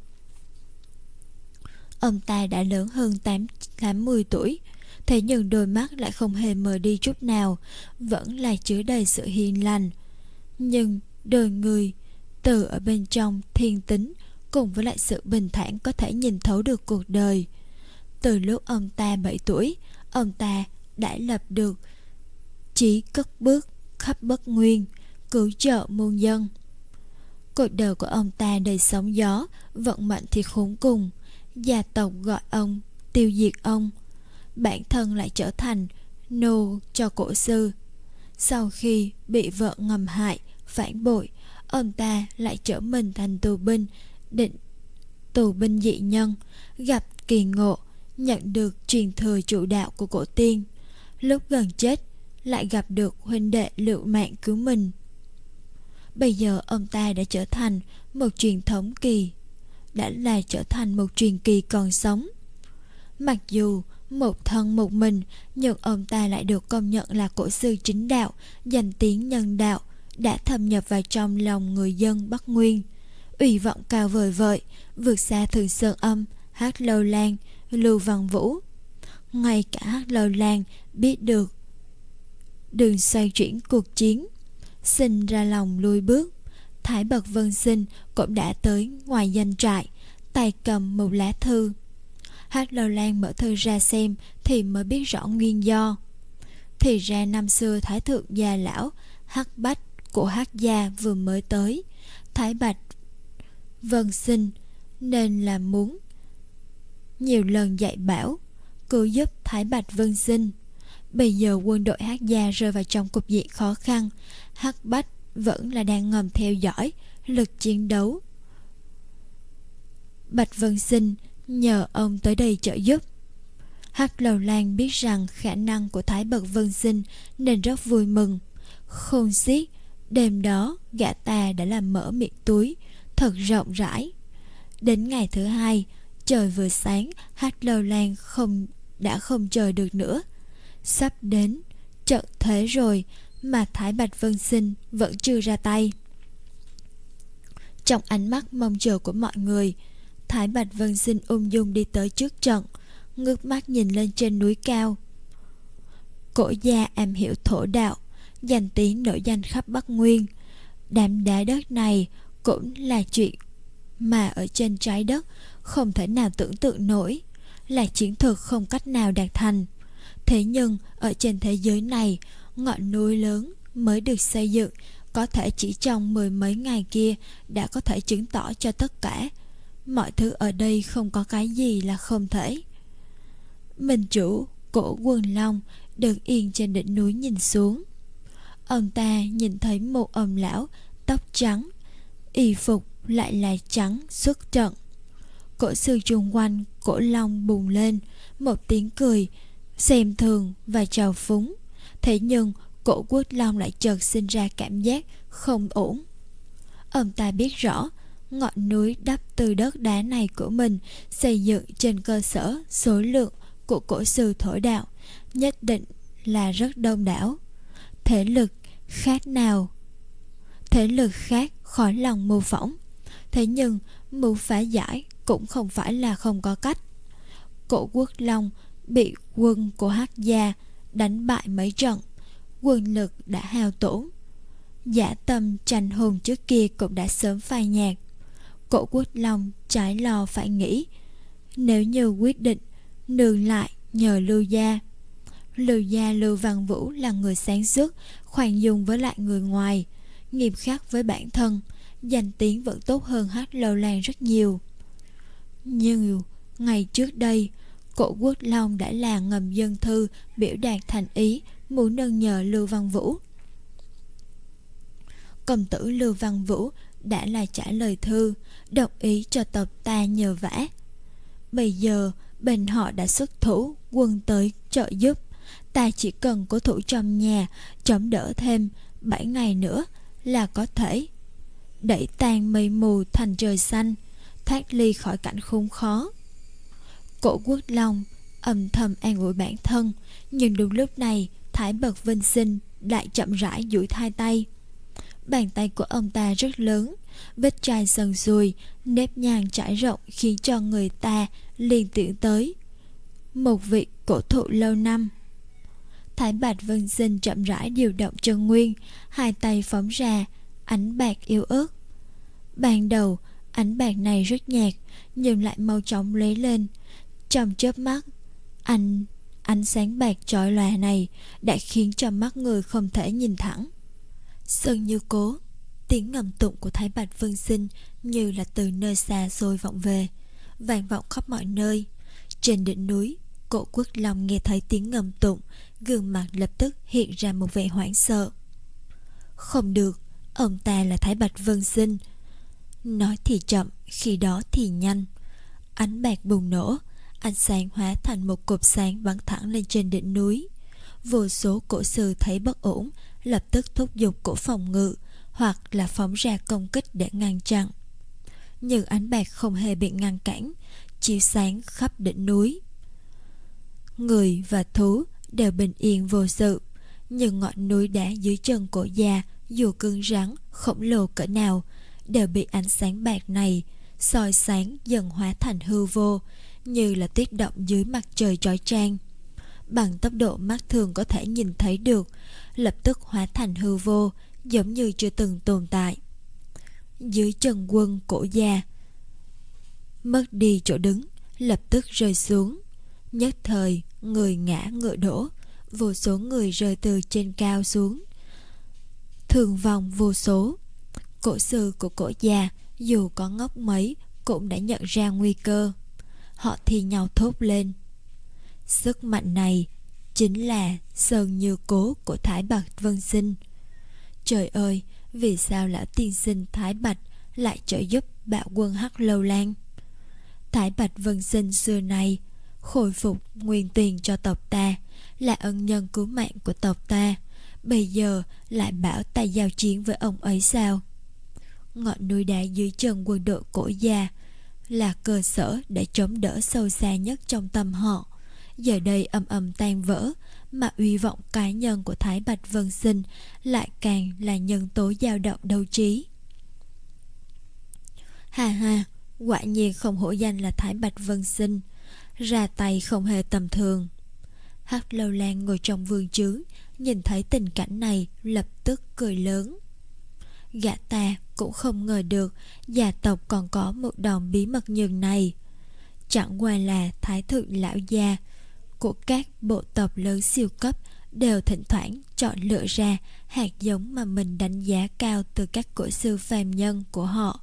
Ông ta đã lớn hơn tám mươi tuổi, thế nhưng đôi mắt lại không hề mờ đi chút nào, vẫn là chứa đầy sự hiền lành. Nhưng đôi người từ ở bên trong thiên tính cùng với lại sự bình thản có thể nhìn thấu được cuộc đời. Từ lúc ông ta bảy tuổi, ông ta đã lập được chí cất bước khắp bất nguyên, cứu trợ muôn dân. Cuộc đời của ông ta đầy sóng gió, vận mệnh thì khốn cùng. Gia tộc gọi ông, tiêu diệt ông, bản thân lại trở thành nô cho cổ sư. Sau khi bị vợ ngầm hại, phản bội, ông ta lại trở mình thành tù binh, định tù binh dị nhân, gặp kỳ ngộ, nhận được truyền thừa chủ đạo của cổ tiên. Lúc gần chết lại gặp được huynh đệ liều mạng cứu mình. Bây giờ ông ta đã trở thành một truyền thống kỳ, đã là trở thành một truyền kỳ còn sống. Mặc dù một thân một mình, nhưng ông ta lại được công nhận là cổ sư chính đạo, danh tiếng nhân đạo, đã thâm nhập vào trong lòng người dân Bắc Nguyên. Uy vọng cao vời vợi, vượt xa Thường Sơn Âm, Hắc Lâu Lan, Lưu Văn Vũ. Ngay cả Hắc Lâu Lan biết được đường xoay chuyển cuộc chiến, sinh ra lòng lùi bước. Thái Bật Vân Sinh cũng đã tới ngoài doanh trại, tay cầm một lá thư. Hắc Lâu Lan mở thư ra xem thì mới biết rõ nguyên do. Thì ra năm xưa Thái thượng già lão Hắc Bách của Hắc gia vừa mới tới Thái Bạch Vân Sinh, nên là muốn nhiều lần dạy bảo cứu giúp Thái Bạch Vân Sinh. Bây giờ quân đội Hắc gia rơi vào trong cục diện khó khăn, Hắc Bách vẫn là đang ngầm theo dõi lực chiến đấu. Bạch Vân Sinh nhờ ông tới đây trợ giúp. Hắc Lâu Lan biết rằng khả năng của Thái Bật Vân Sinh nên rất vui mừng. Khôn xiết, đêm đó gã ta đã làm mở miệng túi thật rộng rãi. Đến ngày thứ hai, trời vừa sáng, Hắc Lâu Lan không đã không chờ được nữa. Sắp đến trận thế rồi mà Thái Bạch Vân Sinh vẫn chưa ra tay. Trong ánh mắt mong chờ của mọi người, Thái Bạch Vân Sinh ung dung đi tới trước trận, ngước mắt nhìn lên trên núi cao. Cổ gia am hiểu thổ đạo, danh tiếng nổi danh khắp Bắc Nguyên. Đám đá đất này cũng là chuyện mà ở trên trái đất không thể nào tưởng tượng nổi, là chiến thuật không cách nào đạt thành. Thế nhưng ở trên thế giới này, ngọn núi lớn mới được xây dựng có thể chỉ trong mười mấy ngày kia đã có thể chứng tỏ cho tất cả mọi thứ ở đây không có cái gì là không thể. Minh chủ Cổ Quần Long đứng yên trên đỉnh núi nhìn xuống. Ông ta nhìn thấy một ông lão tóc trắng, y phục lại là trắng xuất trận. Cổ sư chung quanh Cổ Long bùng lên một tiếng cười xem thường và trào phúng. Thế nhưng Cổ Quốc Long lại chợt sinh ra cảm giác không ổn. Ông ta biết rõ ngọn núi đắp từ đất đá này của mình xây dựng trên cơ sở số lượng của cổ sư thổ đạo nhất định là rất đông đảo. Thế lực khác nào Thế lực khác khỏi lòng mô phỏng. Thế nhưng mưu phá giải cũng không phải là không có cách. Cổ Quốc Long bị quân của Hắc gia đánh bại mấy trận, quân lực đã hao tổn. Dã tâm tranh hùng trước kia cũng đã sớm phai nhạt. Cổ Quốc Long trái lo phải nghĩ, nếu như quyết định nương lại nhờ Lưu gia. Lưu gia Lưu Văn Vũ là người sáng suốt, khoan dung với lại người ngoài, nghiêm khắc với bản thân, danh tiếng vẫn tốt hơn Hắc Lâu Lan rất nhiều. Nhưng ngày trước đây, Cổ Quốc Long đã là ngầm dân thư biểu đạt thành ý muốn nâng nhờ Lưu Văn Vũ. Công tử Lưu Văn Vũ đã là trả lời thư, đồng ý cho tộc ta nhờ vả. Bây giờ bên họ đã xuất thủ, quân tới trợ giúp, ta chỉ cần cố thủ trong nhà, chống đỡ thêm bảy ngày nữa là có thể đẩy tan mây mù thành trời xanh, thoát ly khỏi cảnh khốn khó. Cổ Quốc Long âm thầm an ủi bản thân, nhưng đúng lúc này Thái Bật Vinh Sinh lại chậm rãi duỗi hai tay. Bàn tay của ông ta rất lớn, vết chai sần sùi, nếp nhang trải rộng khiến cho người ta liên tưởng tới một vị cổ thụ lâu năm. Thái Bạch Vân Sinh chậm rãi điều động chân nguyên, hai tay phóng ra ánh bạc yếu ớt. Ban đầu ánh bạc này rất nhạt, nhưng lại mau chóng lóe lên. Trong chớp mắt, ánh ánh sáng bạc chói lòa này đã khiến cho mắt người không thể nhìn thẳng. Sơn Như Cố, tiếng ngầm tụng của Thái Bạch Vân Sinh như là từ nơi xa xôi vọng về, vang vọng khắp mọi nơi. Trên đỉnh núi, Cổ Quốc Long nghe thấy tiếng ngầm tụng, gương mặt lập tức hiện ra một vẻ hoảng sợ. Không được, ông ta là Thái Bạch Vân Sinh, Nói thì chậm, khi đó thì nhanh. Ánh bạc bùng nổ, ánh sáng hóa thành một cột sáng bắn thẳng lên trên đỉnh núi. Vô số cổ sư thấy bất ổn, lập tức thúc giục cổ phòng ngự hoặc là phóng ra công kích để ngăn chặn. Nhưng ánh bạc không hề bị ngăn cản, chiếu sáng khắp đỉnh núi. Người và thú đều bình yên vô sự, nhưng ngọn núi đá dưới chân cổ già dù cứng rắn khổng lồ cỡ nào đều bị ánh sáng bạc này soi sáng dần hóa thành hư vô, như là tuyết động dưới mặt trời chói chang. Bằng tốc độ mắt thường có thể nhìn thấy được, lập tức hóa thành hư vô, giống như chưa từng tồn tại. Dưới chân quân cổ già mất đi chỗ đứng, lập tức rơi xuống. Nhất thời người ngã ngựa đổ, vô số người rơi từ trên cao xuống, thương vong vô số. Cổ sư của cổ già dù có ngốc mấy cũng đã nhận ra nguy cơ. Họ thì nhau thốt lên: sức mạnh này chính là Sơn Như Cố của Thái Bạch Vân Sinh. Trời ơi, vì sao lão tiên sinh Thái Bạch lại trợ giúp bạo quân Hắc Lâu Lan? Thái Bạch Vân Sinh xưa nay khôi phục nguyên tiền cho tộc ta, là ân nhân cứu mạng của tộc ta, bây giờ lại bảo ta giao chiến với ông ấy sao? Ngọn núi đá dưới chân quân đội cổ già là cơ sở để chống đỡ sâu xa nhất trong tâm họ, giờ đây âm ầm tan vỡ, mà uy vọng cá nhân của Thái Bạch Vân Sinh lại càng là nhân tố dao động đấu trí. Ha ha, quả nhiên không hổ danh là Thái Bạch Vân Sinh, ra tay không hề tầm thường. Hắc Lâu Lan ngồi trong vương trướng, nhìn thấy tình cảnh này lập tức cười lớn. Gã ta cũng không ngờ được gia tộc còn có một đòn bí mật nhường này. Chẳng qua là thái thượng lão gia của các bộ tộc lớn siêu cấp đều thỉnh thoảng chọn lựa ra hạt giống mà mình đánh giá cao từ các cổ sư phàm nhân của họ.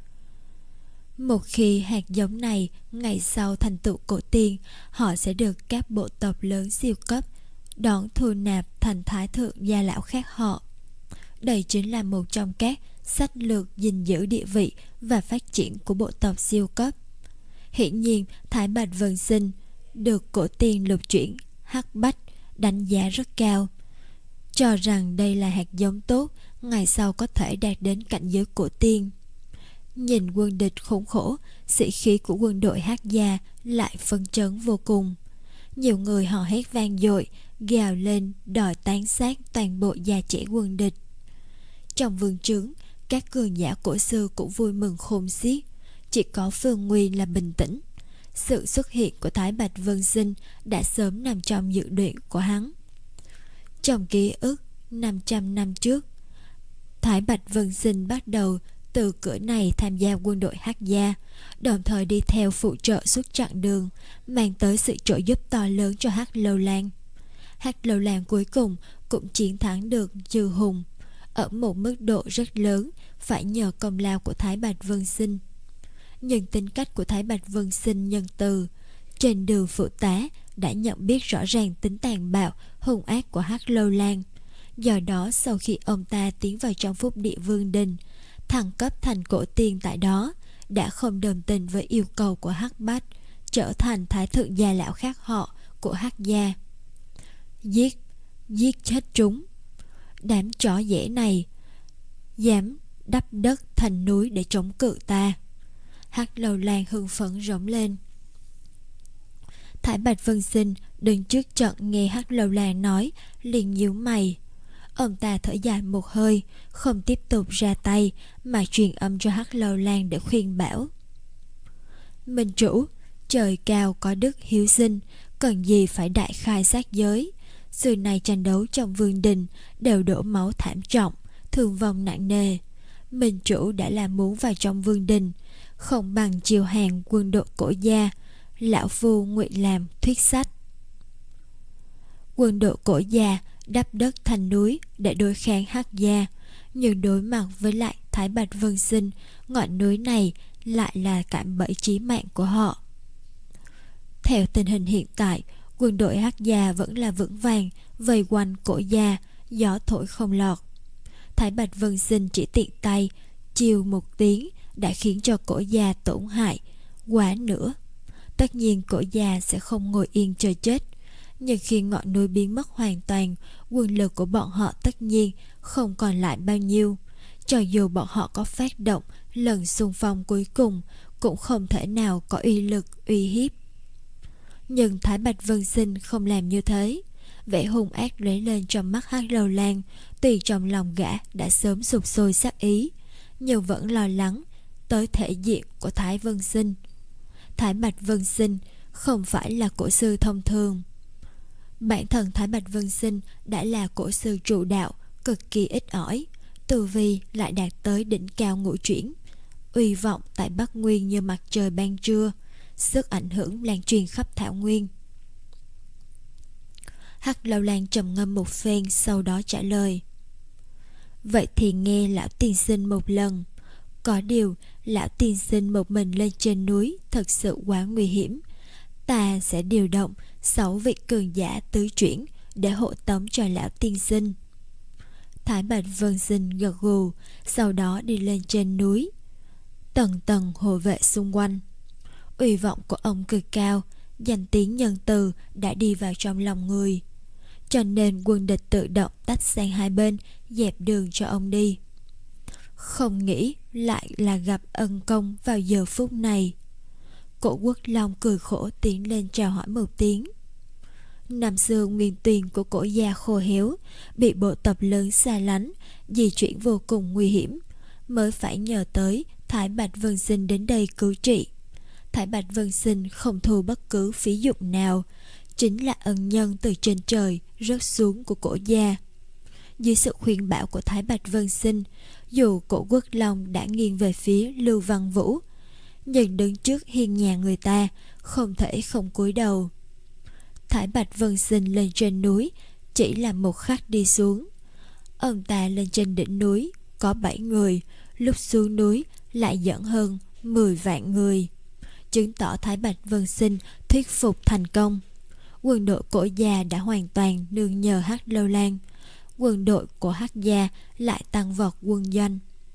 Một khi hạt giống này ngày sau thành tựu cổ tiên, họ sẽ được các bộ tộc lớn siêu cấp đón thu nạp thành thái thượng gia lão khác họ. Đây chính là một trong các sách lược gìn giữ địa vị và phát triển của bộ tộc siêu cấp. Hiển nhiên Thái Bạch Vân Sinh được cổ tiên lục chuyển Hắc Bách đánh giá rất cao, cho rằng đây là hạt giống tốt, ngày sau có thể đạt đến cảnh giới cổ tiên. Nhìn quân địch khốn khổ, sĩ khí của quân đội Hắc gia lại phấn chấn vô cùng. Nhiều người hò hét vang dội, gào lên đòi tán sát toàn bộ già trẻ quân địch. Trong vương trướng, các cường giả cổ sư cũng vui mừng khôn xiết, chỉ có Phương Nguyên là bình tĩnh. Sự xuất hiện của Thái Bạch Vân Sinh đã sớm nằm trong dự định của hắn. Trong ký ức năm trăm năm trước, Thái Bạch Vân Sinh bắt đầu từ cửa này tham gia quân đội Hắc gia, đồng thời đi theo phụ trợ suốt chặng đường, mang tới sự trợ giúp to lớn cho Hắc Lâu Lan. Hắc Lâu Lan cuối cùng cũng chiến thắng được Chư Hùng, ở một mức độ rất lớn phải nhờ công lao của Thái Bạch Vân Sinh. Nhưng tính cách của Thái Bạch Vân Sinh nhân từ, trên đường phụ tá đã nhận biết rõ ràng tính tàn bạo, hung ác của Hắc Lâu Lan. Do đó sau khi ông ta tiến vào trong Phúc Địa Vương Đình, thăng cấp thành cổ tiên tại đó, đã không đồng tình với yêu cầu của Hắc Bách, trở thành thái thượng gia lão khác họ của Hắc gia. Giết, giết chết chúng. Đám chó dễ này dám đắp đất thành núi để chống cự ta. Hắc Lâu Lan hưng phấn rống lên. Thái Bạch Vân Sinh đứng trước trận nghe Hắc Lâu Lan nói, liền nhíu mày. Ông ta thở dài một hơi, không tiếp tục ra tay, mà truyền âm cho Hắc Lâu Lan để khuyên bảo. Minh chủ, trời cao có đức hiếu sinh, cần gì phải đại khai sát giới. Xưa nay tranh đấu trong vương đình đều đổ máu thảm trọng, thương vong nặng nề. Minh chủ đã là muốn vào trong vương đình, không bằng chiều hàng quân đội cổ gia, lão phu nguyện làm thuyết sách. Quân đội cổ gia đắp đất thành núi để đối kháng Hắc gia, nhưng đối mặt với lại Thái Bạch Vân Sinh, ngọn núi này lại là cạm bẫy chí mạng của họ. Theo tình hình hiện tại, quân đội Hắc gia vẫn là vững vàng vây quanh cổ gia, gió thổi không lọt. Thái Bạch Vân Sinh chỉ tiện tay chiêu một tiếng đã khiến cho cổ gia tổn hại quá nữa. Tất nhiên cổ gia sẽ không ngồi yên chờ chết. Nhưng khi ngọn núi biến mất hoàn toàn, quân lực của bọn họ tất nhiên không còn lại bao nhiêu. Cho dù bọn họ có phát động lần xung phong cuối cùng, cũng không thể nào có uy lực uy hiếp. Nhưng Thái Bạch Vân Sinh không làm như thế. Vẻ hung ác lóe lên trong mắt Hắc Lâu Lan. Tuy trong lòng gã đã sớm sục sôi sát ý, nhưng vẫn lo lắng tới thể diện của Thái Vân Sinh. Thái Bạch Vân Sinh không phải là cổ sư thông thường. Bản thân Thái Bạch Vân Sinh đã là cổ sư trụ đạo, cực kỳ ít ỏi, tu vi lại đạt tới đỉnh cao ngũ chuyển, uy vọng tại Bắc Nguyên như mặt trời ban trưa, sức ảnh hưởng lan truyền khắp thảo nguyên. Hắc Lâu Lan trầm ngâm một phen, sau đó trả lời: Vậy thì nghe lão tiên sinh một lần. Có điều lão tiên sinh một mình lên trên núi thật sự quá nguy hiểm. Ta sẽ điều động sáu vị cường giả tứ chuyển để hộ tống cho lão tiên sinh. Thái Bạch Vân Sinh gật gù, sau đó đi lên trên núi. Tầng tầng hộ vệ xung quanh. Uy vọng của ông cực cao, danh tiếng nhân từ đã đi vào trong lòng người, cho nên quân địch tự động tách sang hai bên, dẹp đường cho ông đi. Không nghĩ lại là gặp ân công vào giờ phút này. Cổ Quốc Long cười khổ tiến lên chào hỏi một tiếng. Năm xưa nguyên tuyền của cổ gia khô héo, bị bộ tộc lớn xa lánh, di chuyển vô cùng nguy hiểm, mới phải nhờ tới Thái Bạch Vân Sinh đến đây cứu trị. Thái Bạch Vân Sinh không thu bất cứ phí dụng nào, chính là ân nhân từ trên trời rớt xuống của cổ gia. Dưới sự khuyên bảo của Thái Bạch Vân Sinh, dù cổ Quốc Long đã nghiêng về phía Lưu Văn Vũ, nhưng đứng trước hiên nhà người ta không thể không cúi đầu. Thái Bạch Vân Sinh lên trên núi chỉ là một khắc đi xuống. Ông ta lên trên đỉnh núi có bảy người, lúc xuống núi lại dẫn hơn mười vạn người, chứng tỏ Thái Bạch Vân Sinh thuyết phục thành công. Quân đội cổ gia đã hoàn toàn nương nhờ Hắc Lâu Lan. Quân đội của Hắc gia lại tăng vọt quân doanh.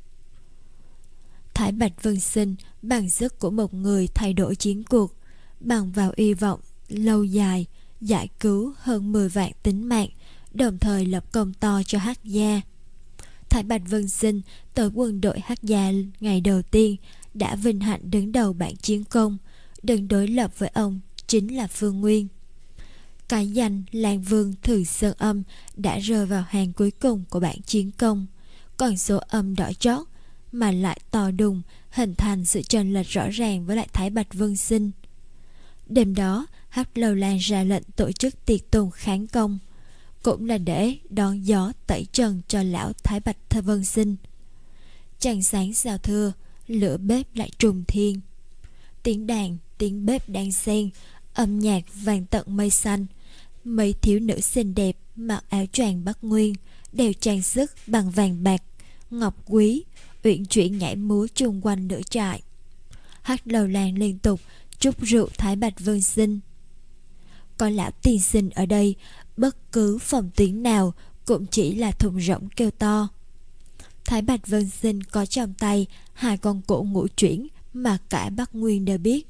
Thái Bạch Vân Sinh bằng sức của một người thay đổi chiến cuộc, bằng vào hy vọng lâu dài giải cứu hơn mười vạn tính mạng, đồng thời lập công to cho Hắc gia. Thái Bạch Vân Sinh tới quân đội Hắc gia ngày đầu tiên đã vinh hạnh đứng đầu bảng chiến công, đứng đối lập với ông chính là Phương Nguyên. Cái danh Lan Vương Thường Sơn Âm đã rơi vào hàng cuối cùng của bảng chiến công, còn số âm đỏ chót mà lại to đùng, hình thành sự chênh lệch rõ ràng với lại Thái Bạch Vân Sinh. Đêm đó, Hắc Lâu Lan ra lệnh tổ chức tiệc tùng kháng công, cũng là để đón gió tẩy trần cho lão Thái Bạch Vân Sinh. Trăng sáng giao thưa, lửa bếp lại trùng thiên. Tiếng đàn, tiếng bếp đang xen, âm nhạc vang tận mây xanh. Mấy thiếu nữ xinh đẹp mặc áo choàng Bắc Nguyên, đều trang sức bằng vàng bạc, ngọc quý, uyển chuyển nhảy múa chung quanh lửa trại. Hắc Lâu Lan liên tục trút rượu Thái Bạch Vân Sinh. Có lão tiên sinh ở đây, bất cứ phòng tuyến nào cũng chỉ là thùng rỗng kêu to. Thái Bạch Vân Sinh có trong tay hai con cổ ngũ chuyển mà cả Bắc Nguyên đều biết.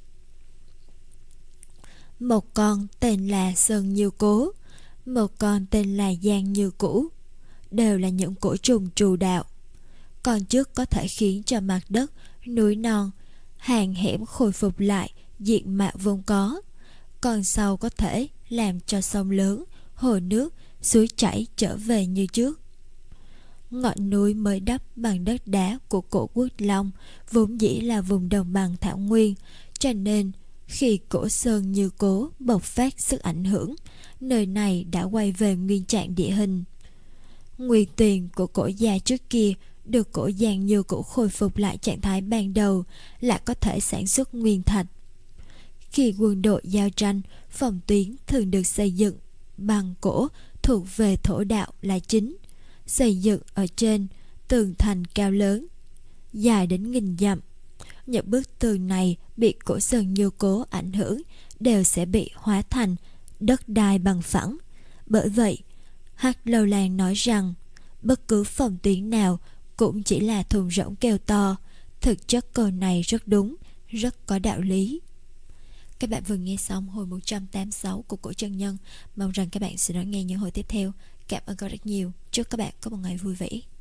Một con tên là Sơn Như Cố, một con tên là Giang Như Cũ, đều là những cổ trùng trù đạo. Con trước có thể khiến cho mặt đất, núi non, hàng hẻm khôi phục lại diện mạo vốn có, còn sau có thể làm cho sông lớn, hồ nước, suối chảy trở về như trước. Ngọn núi mới đắp bằng đất đá của cổ Quốc Long vốn dĩ là vùng đồng bằng thảo nguyên, cho nên khi cổ Sơn Như Cố bộc phát sức ảnh hưởng, nơi này đã quay về nguyên trạng địa hình. Nguyên tuyền của cổ gia trước kia được cổ Giang Như Cũ khôi phục lại trạng thái ban đầu, là có thể sản xuất nguyên thạch. Khi quân đội giao tranh, phòng tuyến thường được xây dựng bằng gỗ thuộc về thổ đạo là chính, xây dựng ở trên tường thành cao lớn dài đến nghìn dặm. Những bức tường này bị cổ Sơn Như Cố ảnh hưởng đều sẽ bị hóa thành đất đai bằng phẳng. Bởi vậy, Hắc Lâu Lan nói rằng bất cứ phòng tuyến nào cũng chỉ là thùng rỗng kêu to, Thực chất câu này rất đúng, rất có đạo lý. Các bạn vừa nghe xong hồi một trăm tám mươi sáu của Cổ Chân Nhân. Mong rằng các bạn sẽ đón nghe những hồi tiếp theo. Cảm ơn các bạn rất nhiều. Chúc các bạn có một ngày vui vẻ.